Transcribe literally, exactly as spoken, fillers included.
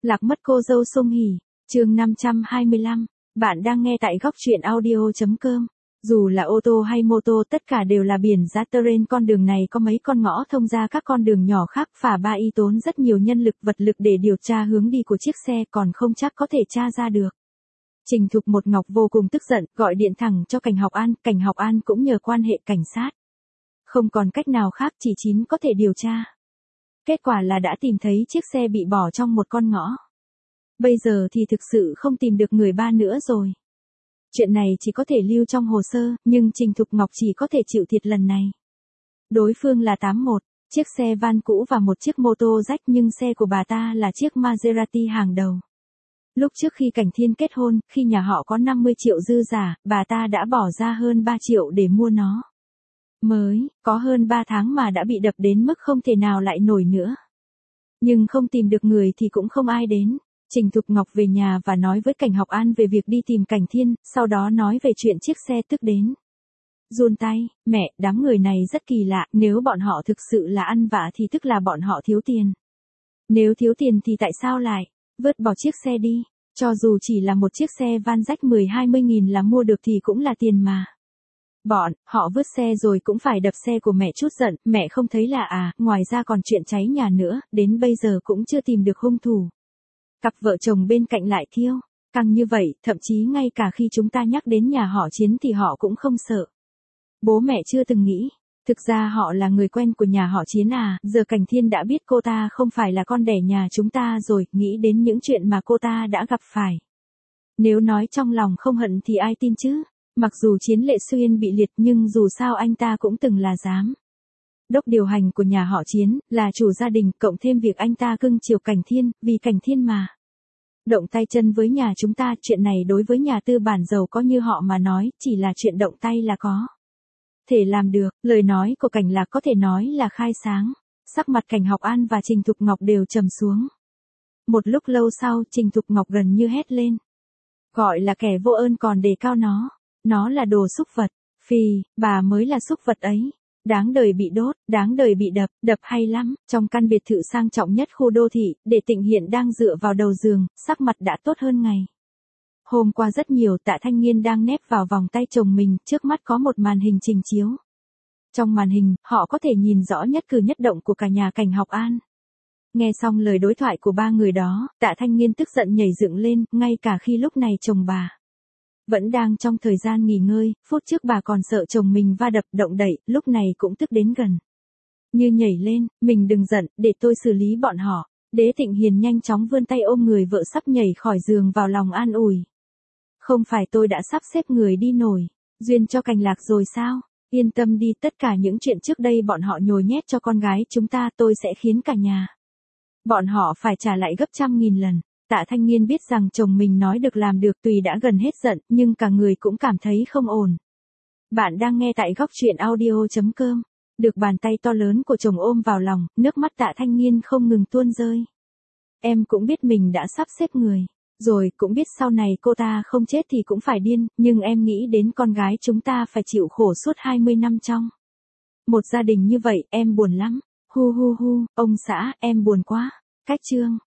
Lạc mất cô dâu Song Hỷ, chương năm trăm hai mươi lăm. Bạn đang nghe tại góc truyện audio chấm com. Dù là ô tô hay mô tô tất cả đều là biển giá terrain, con đường này có mấy con ngõ thông ra các con đường nhỏ khác, phả ba y tốn rất nhiều nhân lực vật lực để điều tra hướng đi của chiếc xe, còn không chắc có thể tra ra được. Trình Thục Một Ngọc vô cùng tức giận, gọi điện thẳng cho Cảnh Học An, Cảnh Học An cũng nhờ quan hệ cảnh sát. Không còn cách nào khác, chỉ chín có thể điều tra. Kết quả là đã tìm thấy chiếc xe bị bỏ trong một con ngõ. Bây giờ thì thực sự không tìm được người ba nữa rồi. Chuyện này chỉ có thể lưu trong hồ sơ, nhưng Trình Thục Ngọc chỉ có thể chịu thiệt lần này. Đối phương là tám mốt, chiếc xe van cũ và một chiếc mô tô rách, nhưng xe của bà ta là chiếc Maserati hàng đầu. Lúc trước khi Cảnh Thiên kết hôn, khi nhà họ có năm mươi triệu dư giả, bà ta đã bỏ ra hơn ba triệu để mua nó. Mới, có hơn ba tháng mà đã bị đập đến mức không thể nào lại nổi nữa. Nhưng không tìm được người thì cũng không ai đến. Trình Thục Ngọc về nhà và nói với Cảnh Học An về việc đi tìm Cảnh Thiên, sau đó nói về chuyện chiếc xe tức đến. Run tay, mẹ, đám người này rất kỳ lạ, nếu bọn họ thực sự là ăn vạ thì tức là bọn họ thiếu tiền. Nếu thiếu tiền thì tại sao lại vứt bỏ chiếc xe đi, cho dù chỉ là một chiếc xe van rách mười hai mươi nghìn là mua được thì cũng là tiền mà. Bọn họ vứt xe rồi cũng phải đập xe của mẹ. Chút giận, mẹ không thấy lạ à, ngoài ra còn chuyện cháy nhà nữa, đến bây giờ cũng chưa tìm được hung thủ. Cặp vợ chồng bên cạnh lại kêu căng như vậy, thậm chí ngay cả khi chúng ta nhắc đến nhà họ Chiến thì họ cũng không sợ. Bố mẹ chưa từng nghĩ, thực ra họ là người quen của nhà họ Chiến à, giờ Cảnh Thiên đã biết cô ta không phải là con đẻ nhà chúng ta rồi, nghĩ đến những chuyện mà cô ta đã gặp phải. Nếu nói trong lòng không hận thì ai tin chứ. Mặc dù Chiến Lệ Xuyên bị liệt nhưng dù sao anh ta cũng từng là giám đốc điều hành của nhà họ Chiến, là chủ gia đình, cộng thêm việc anh ta cưng chiều Cảnh Thiên, vì Cảnh Thiên mà động tay chân với nhà chúng ta. Chuyện này đối với nhà tư bản giàu có như họ mà nói, chỉ là chuyện động tay là có thể làm được. Lời nói của Cảnh Lạc có thể nói là khai sáng. Sắc mặt Cảnh Học An và Trình Thục Ngọc đều trầm xuống. Một lúc lâu sau, Trình Thục Ngọc gần như hét lên. Gọi là kẻ vô ơn còn đề cao nó. Nó là đồ súc vật. Phì, bà mới là súc vật ấy. Đáng đời bị đốt, đáng đời bị đập, đập hay lắm. Trong căn biệt thự sang trọng nhất khu đô thị, Để Tịnh Hiện đang dựa vào đầu giường, sắc mặt đã tốt hơn ngày hôm qua rất nhiều. Tạ Thanh Nghiên đang nép vào vòng tay chồng mình, trước mắt có một màn hình trình chiếu. Trong màn hình, họ có thể nhìn rõ nhất cử nhất động của cả nhà Cảnh Học An. Nghe xong lời đối thoại của ba người đó, Tạ Thanh Nghiên tức giận nhảy dựng lên, ngay cả khi lúc này chồng bà vẫn đang trong thời gian nghỉ ngơi, phút trước bà còn sợ chồng mình va đập động đậy, lúc này cũng tức đến gần như nhảy lên. Mình đừng giận, để tôi xử lý bọn họ. Đế Tịnh Hiền nhanh chóng vươn tay ôm người vợ sắp nhảy khỏi giường vào lòng an ủi. Không phải tôi đã sắp xếp người đi nổi duyên cho Cảnh Lạc rồi sao? Yên tâm đi, tất cả những chuyện trước đây bọn họ nhồi nhét cho con gái chúng ta, tôi sẽ khiến cả nhà bọn họ phải trả lại gấp trăm nghìn lần. Tạ Thanh Nghiên biết rằng chồng mình nói được làm được, tuy đã gần hết giận, nhưng cả người cũng cảm thấy không ổn. Bạn đang nghe tại góc truyện audio chấm com. Được bàn tay to lớn của chồng ôm vào lòng, nước mắt Tạ Thanh Nghiên không ngừng tuôn rơi. Em cũng biết mình đã sắp xếp người rồi, cũng biết sau này cô ta không chết thì cũng phải điên, nhưng em nghĩ đến con gái chúng ta phải chịu khổ suốt hai mươi năm trong một gia đình như vậy, em buồn lắm. Hu hu hu, ông xã, em buồn quá. Cách chương